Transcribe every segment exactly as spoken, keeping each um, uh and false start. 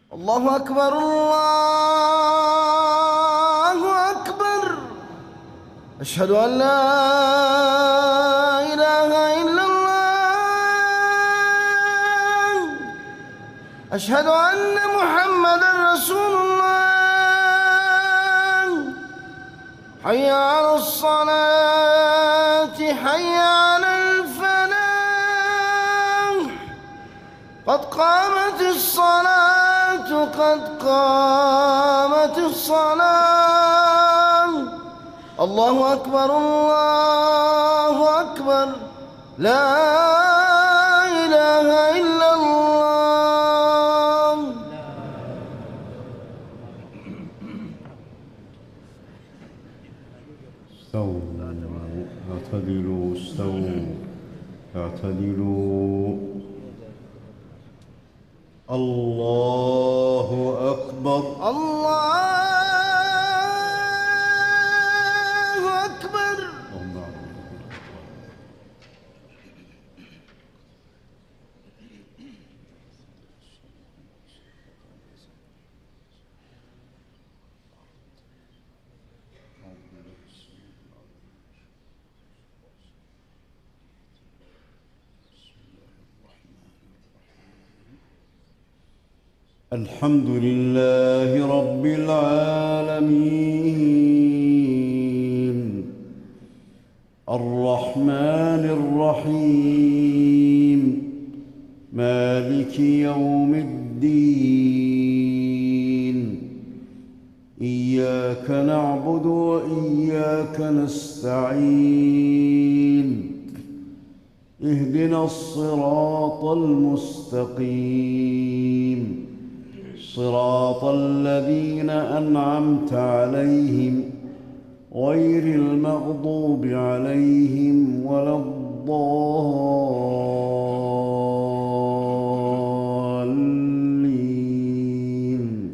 الله أكبر الله أكبر. أشهد أن لا إله إلا الله. أشهد أن محمدًا رسول الله. حي على الصلاة حي على الفلاح. قد قامت الصلاة قد قامت الصلاة. الله أكبر الله أكبر. لا إله إلا الله. استووا اعتدلوا استووا اعتدلوا. الله أكبر الله أكبر. الحمد لله رب العالمين الرحمن الرحيم مالك يوم الدين. إياك نعبد وإياك نستعين. اهدنا الصراط المستقيم صراط الذين أنعمت عليهم غير المغضوب عليهم ولا الضالين.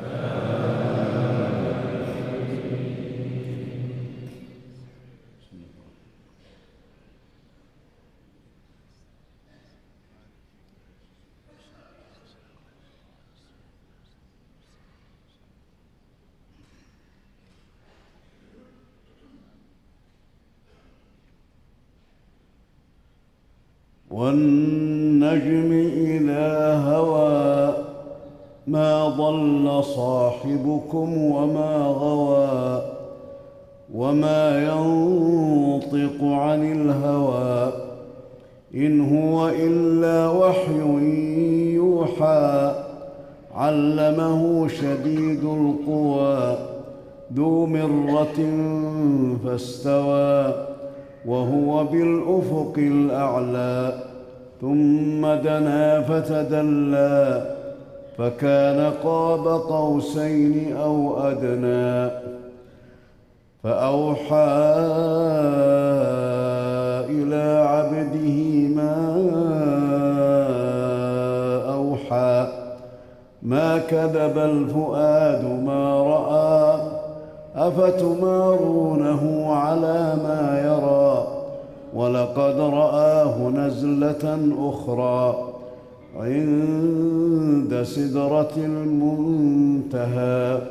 والنجم إذا هوى ما ضل صاحبكم وما غوى وما ينطق عن الهوى إن هو إلا وحي يوحى. علمه شديد القوى ذو مرة فاستوى وهو بالأفق الأعلى. ثم دنا فتدلى فكان قاب قوسين أو أدنى. فأوحى إلى عبده ما أوحى. ما كذب الفؤاد ما رأى. أفتمارونه على ما يرى. ولقد رآه نزلة أخرى عند سدرة المنتهى.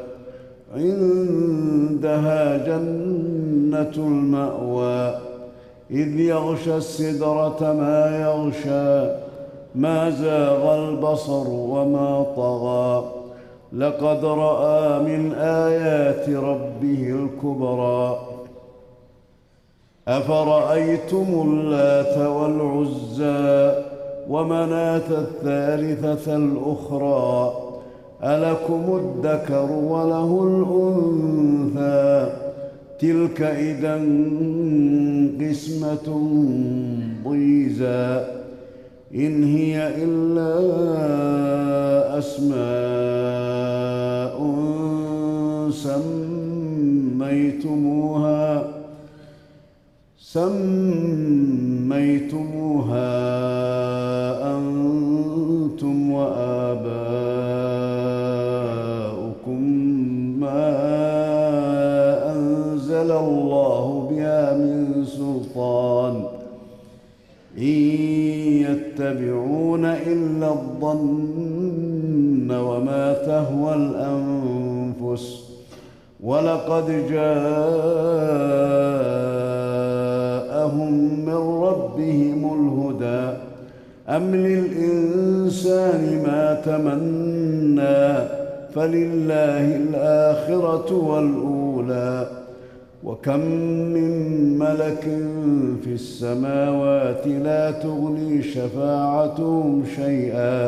عندها جنة المأوى. إذ يغشى السدرة ما يغشى. ما زاغ البصر وما طغى. لقد رأى من آيات ربه الكبرى. أفرأيتم اللات والعزى ومناة الثالثة الأخرى ألكم الذكر وله الأنثى تلك إذا قسمة ضيزى إن هي إلا أسماء سميتموها سميتموها أنتم وآباؤكم ما أنزل الله بها من سلطان إن يتبعون إلا الظن وما تهوى الأنفس ولقد جاءهم من ربهم الهدى أم للإنسان ما تمنى فلله الآخرة والأولى وكم من ملك في السماوات لا تغني شفاعتهم شيئا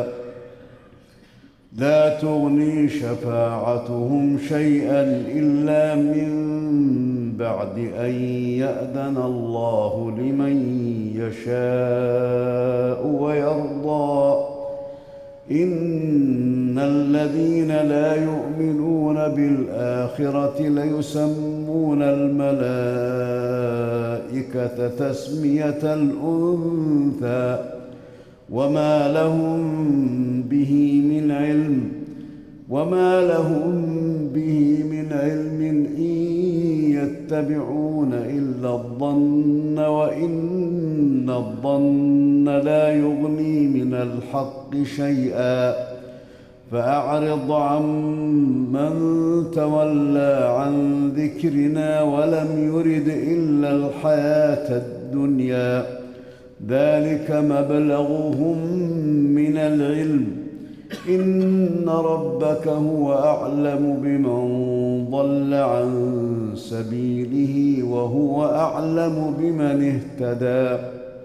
لا تغني شفاعتهم شيئا إلا من بعد أن يأذن الله لمن يشاء ويرضى إن الذين لا يؤمنون بالآخرة ليسمون الملائكة تسمية الأنثى وما لهم به من علم وما لهم به من علم إن يتبعون إلا الظن وإن الظن لا يغني من الحق شيئا فأعرض عن من تولى عن ذكرنا ولم يرد إلا الحياة الدنيا ذلك مبلغهم من العلم إن ربك هو أعلم بمن ضل عن سبيله وهو أعلم بمن اهتدى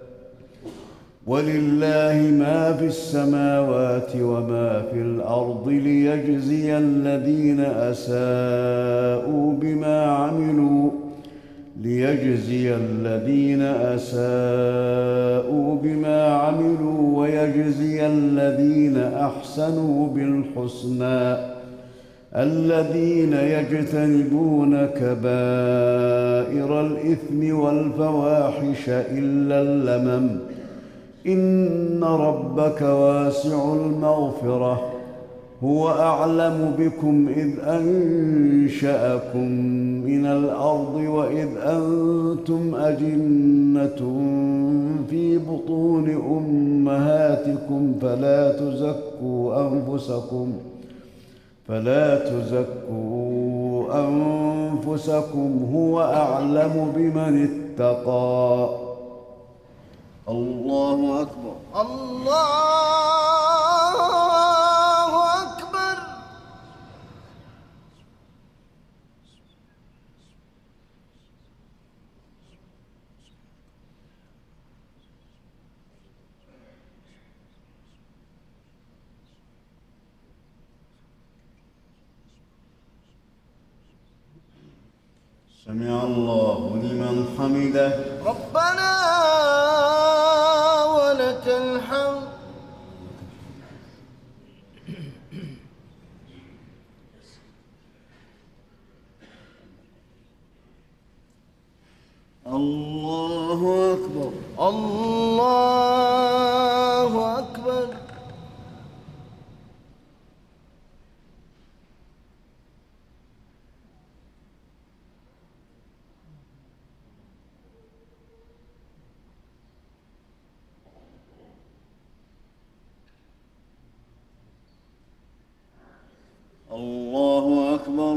ولله ما في السماوات وما في الأرض ليجزي الذين أساءوا بما عملوا ليجزي الذين أساءوا بما عملوا ويجزي الذين أحسنوا بالحسنى الذين يجتنبون كبائر الإثم والفواحش إلا اللمم إن ربك واسع المغفرة هو أعلم بكم إذ أنشأكم من الأرض وإذ أنتم أجنة في بطون أمهاتكم فلا تزكوا أنفسكم فلا تزكوا أنفسكم هو أعلم بمن اتقى الله أكبر الله أكبر سمع الله لمن حمده ربنا ولك الحمد الله أكبر الله أكبر الله أكبر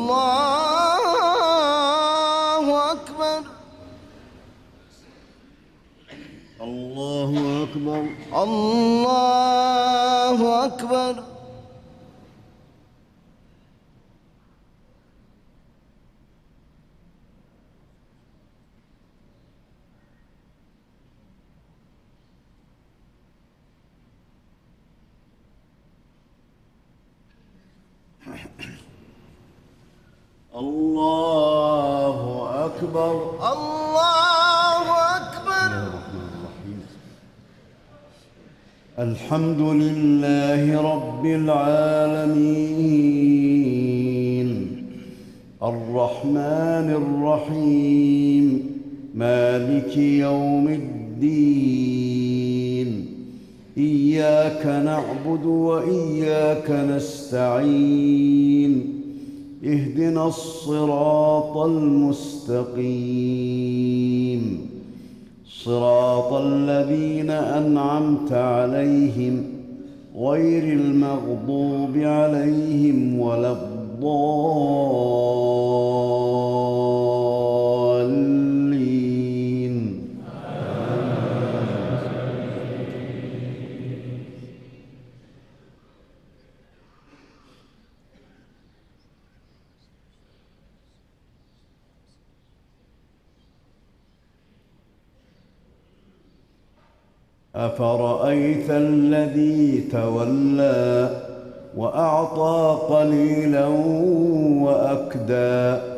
الله أكبر الله أكبر الله أكبر الله أكبر الله أكبر الحمد لله رب العالمين الرحمن الرحيم مالك يوم الدين إياك نعبد وإياك نستعين اهدنا الصراط المستقيم صراط الذين أنعمت عليهم غير المغضوب عليهم ولا الضالين. أفرأيت الذي تولى وأعطى قليلا وأكدى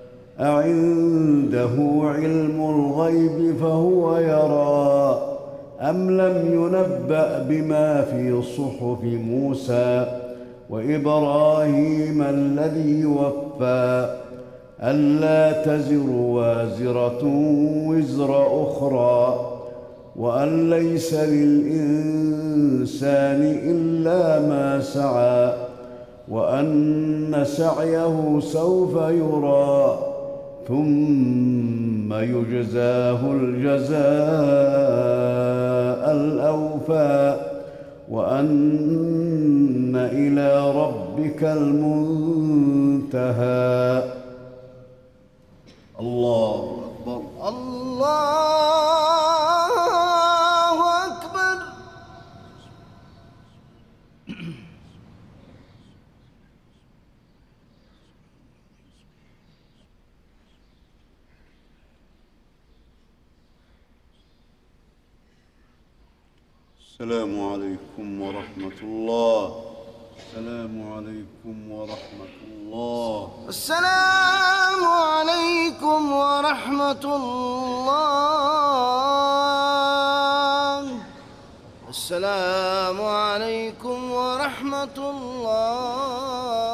أعنده علم الغيب فهو يرى أم لم ينبأ بما في صحف موسى وإبراهيم الذي وفى ألا تزر وازرة وزر أخرى وأن ليس للإنسان إلا ما سعى وأن سعيه سوف يرى ثم يجزاه الجزاء الأوفى وأن إلى ربك المنتهى. الله أكبر. الله أكبر. السلام عليكم ورحمة الله. السلام عليكم ورحمة الله. السلام عليكم ورحمة الله. السلام عليكم ورحمة الله.